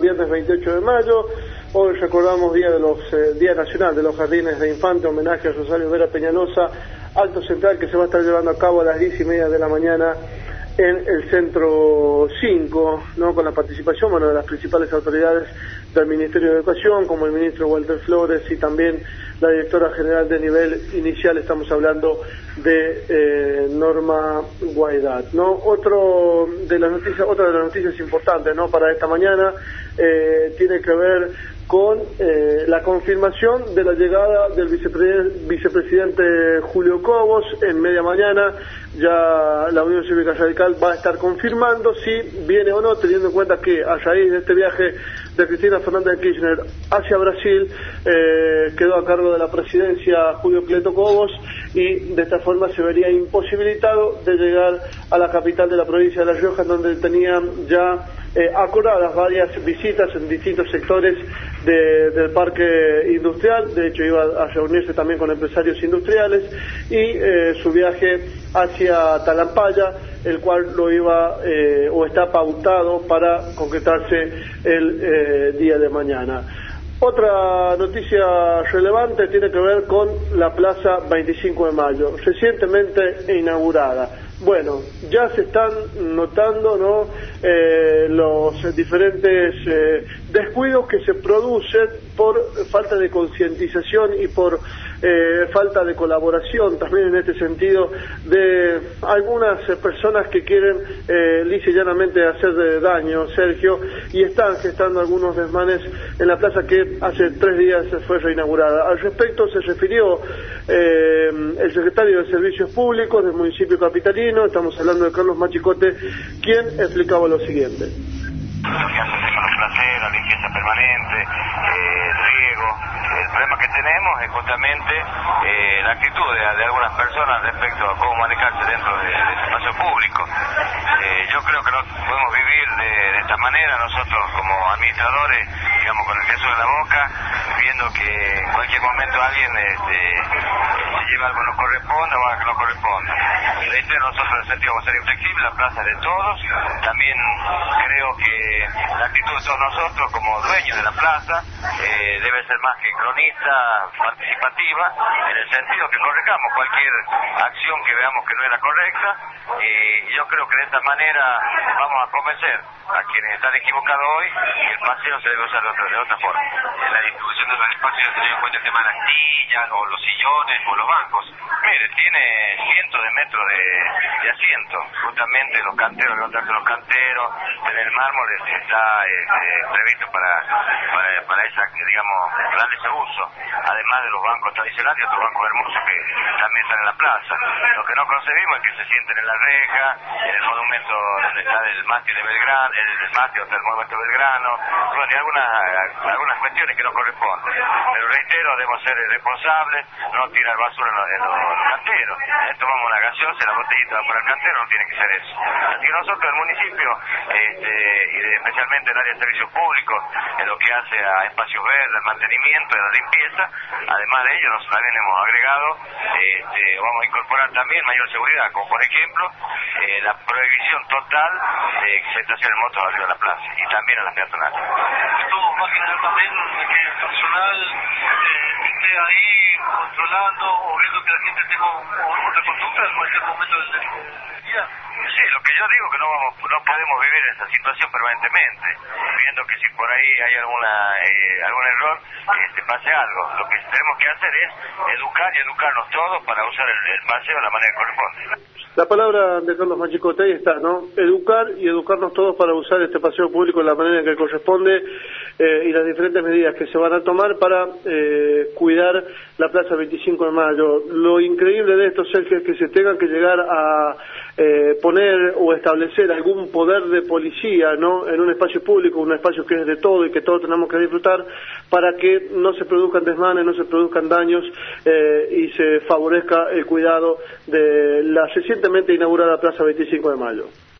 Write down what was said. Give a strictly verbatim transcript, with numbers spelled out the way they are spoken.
viernes veintiocho de mayo. Hoy recordamos Día de los eh, Día Nacional de los Jardines de Infante, homenaje a Rosario Vera Peñalosa, acto central que se va a estar llevando a cabo a las diez y media de la mañana en el Centro cinco, ¿no? Con la participación, bueno, de las principales autoridades del Ministerio de Educación, como el ministro Walter Flores y también la directora general de nivel inicial, estamos hablando de eh, Norma Guaidat, ¿no? Otro de las noticias, otra de las noticias importantes, ¿no? Para esta mañana eh, tiene que ver con eh, la confirmación de la llegada del vicepre vicepresidente Julio Cobos en media mañana. Ya la Unión Cívica Radical va a estar confirmando si viene o no, teniendo en cuenta que a raíz de este viaje de Cristina Fernández de Kirchner hacia Brasil eh, quedó a cargo de la presidencia Julio Cleto Cobos, y de esta forma se vería imposibilitado de llegar a la capital de la provincia de La Rioja, donde tenían ya eh, acordadas varias visitas en distintos sectores de, del parque industrial. De hecho iba a reunirse también con empresarios industriales, y eh, su viaje hacia Talampaya, el cual lo iba eh, o está pautado para concretarse el eh, día de mañana. Otra noticia relevante tiene que ver con la Plaza veinticinco de mayo, recientemente inaugurada. Bueno, ya se están notando, ¿no?, eh, los diferentes eh, descuidos que se producen por falta de concientización y por eh, falta de colaboración también en este sentido de algunas eh, personas que quieren eh, lisa y llanamente hacer de daño, Sergio, y están gestando algunos desmanes en la plaza que hace tres días fue reinaugurada. Al respecto se refirió eh, el secretario de Servicios Públicos del municipio capitalino, estamos hablando de Carlos Machicote, quien explicaba lo siguiente. Lo que hace con los placeros, limpieza permanente, eh, riego. El problema que tenemos es justamente eh, la actitud de, de algunas personas respecto a cómo manejarse dentro de, de este espacio público. Eh, yo creo que no podemos vivir de, de esta manera nosotros como administradores, digamos, con el queso en la boca, viendo que en cualquier momento alguien este, se lleva algo que no corresponde o algo que no corresponde. Y de hecho nosotros en el sentido vamos a ser inflexibles, la plaza es de todos. También creo que la actitud de todos nosotros como dueños de la plaza eh, debe ser más que cronista, participativa, en el sentido que corrijamos cualquier acción que veamos que no era correcta, y yo creo que de esta manera vamos a convencer a quienes están equivocados hoy que el paseo se debe usar de otra, de otra forma. En la distribución de los espacios teniendo en cuenta el tema de las sillas o los sillones o los bancos, mire, tiene cientos de metros de, de asiento, justamente los canteros, levantarse los canteros, tener el mármol está este, previsto para, para, para esa, digamos, darle ese uso, además de los bancos tradicionales y otros bancos hermosos que también están en la plaza. Lo que no concebimos es que se sienten en la reja, en el monumento donde está el mástil de Belgrano, el, el mástil donde está el monumento de Belgrano, bueno, y algunas, algunas cuestiones que no corresponden. Pero reitero, debemos ser responsables, no tirar basura en los, en los canteros. Eh, tomamos una gaseosa, la botellita va por el cantero, no tiene que ser eso. Así que nosotros, el municipio, este, y de, especialmente el área de servicios públicos, en lo que hace a espacios verdes, al mantenimiento y a la limpieza, además de ello, nosotros también hemos agregado, este, vamos a incorporar también mayor seguridad, como por ejemplo, eh, la prohibición total de que se estacionen motos arriba de la plaza, y también a las peatonales. Esto va a generar también que el personal eh, esté ahí controlando o viendo que la gente tenga otra conducta en cualquier momento del día. Sí, lo que yo digo que no vamos, no podemos vivir en esa situación permanentemente, viendo que si por ahí hay alguna eh, algún error, este, pase algo. Lo que tenemos que hacer es educar y educarnos todos para usar el, el paseo de la manera que corresponde. La palabra de Carlos Machicote ahí está, ¿no? Educar y educarnos todos para usar este paseo público de la manera que corresponde, eh, y las diferentes medidas que se van a tomar para eh, cuidar la Plaza veinticinco de mayo. Lo increíble de esto, Sergio, es que se tengan que llegar a eh, poner o establecer algún poder de policía, ¿no?, en un espacio público, un espacio que es de todo y que todos tenemos que disfrutar, para que no se produzcan desmanes, no se produzcan daños eh, y se favorezca el cuidado de la recientemente inaugurada Plaza veinticinco de mayo.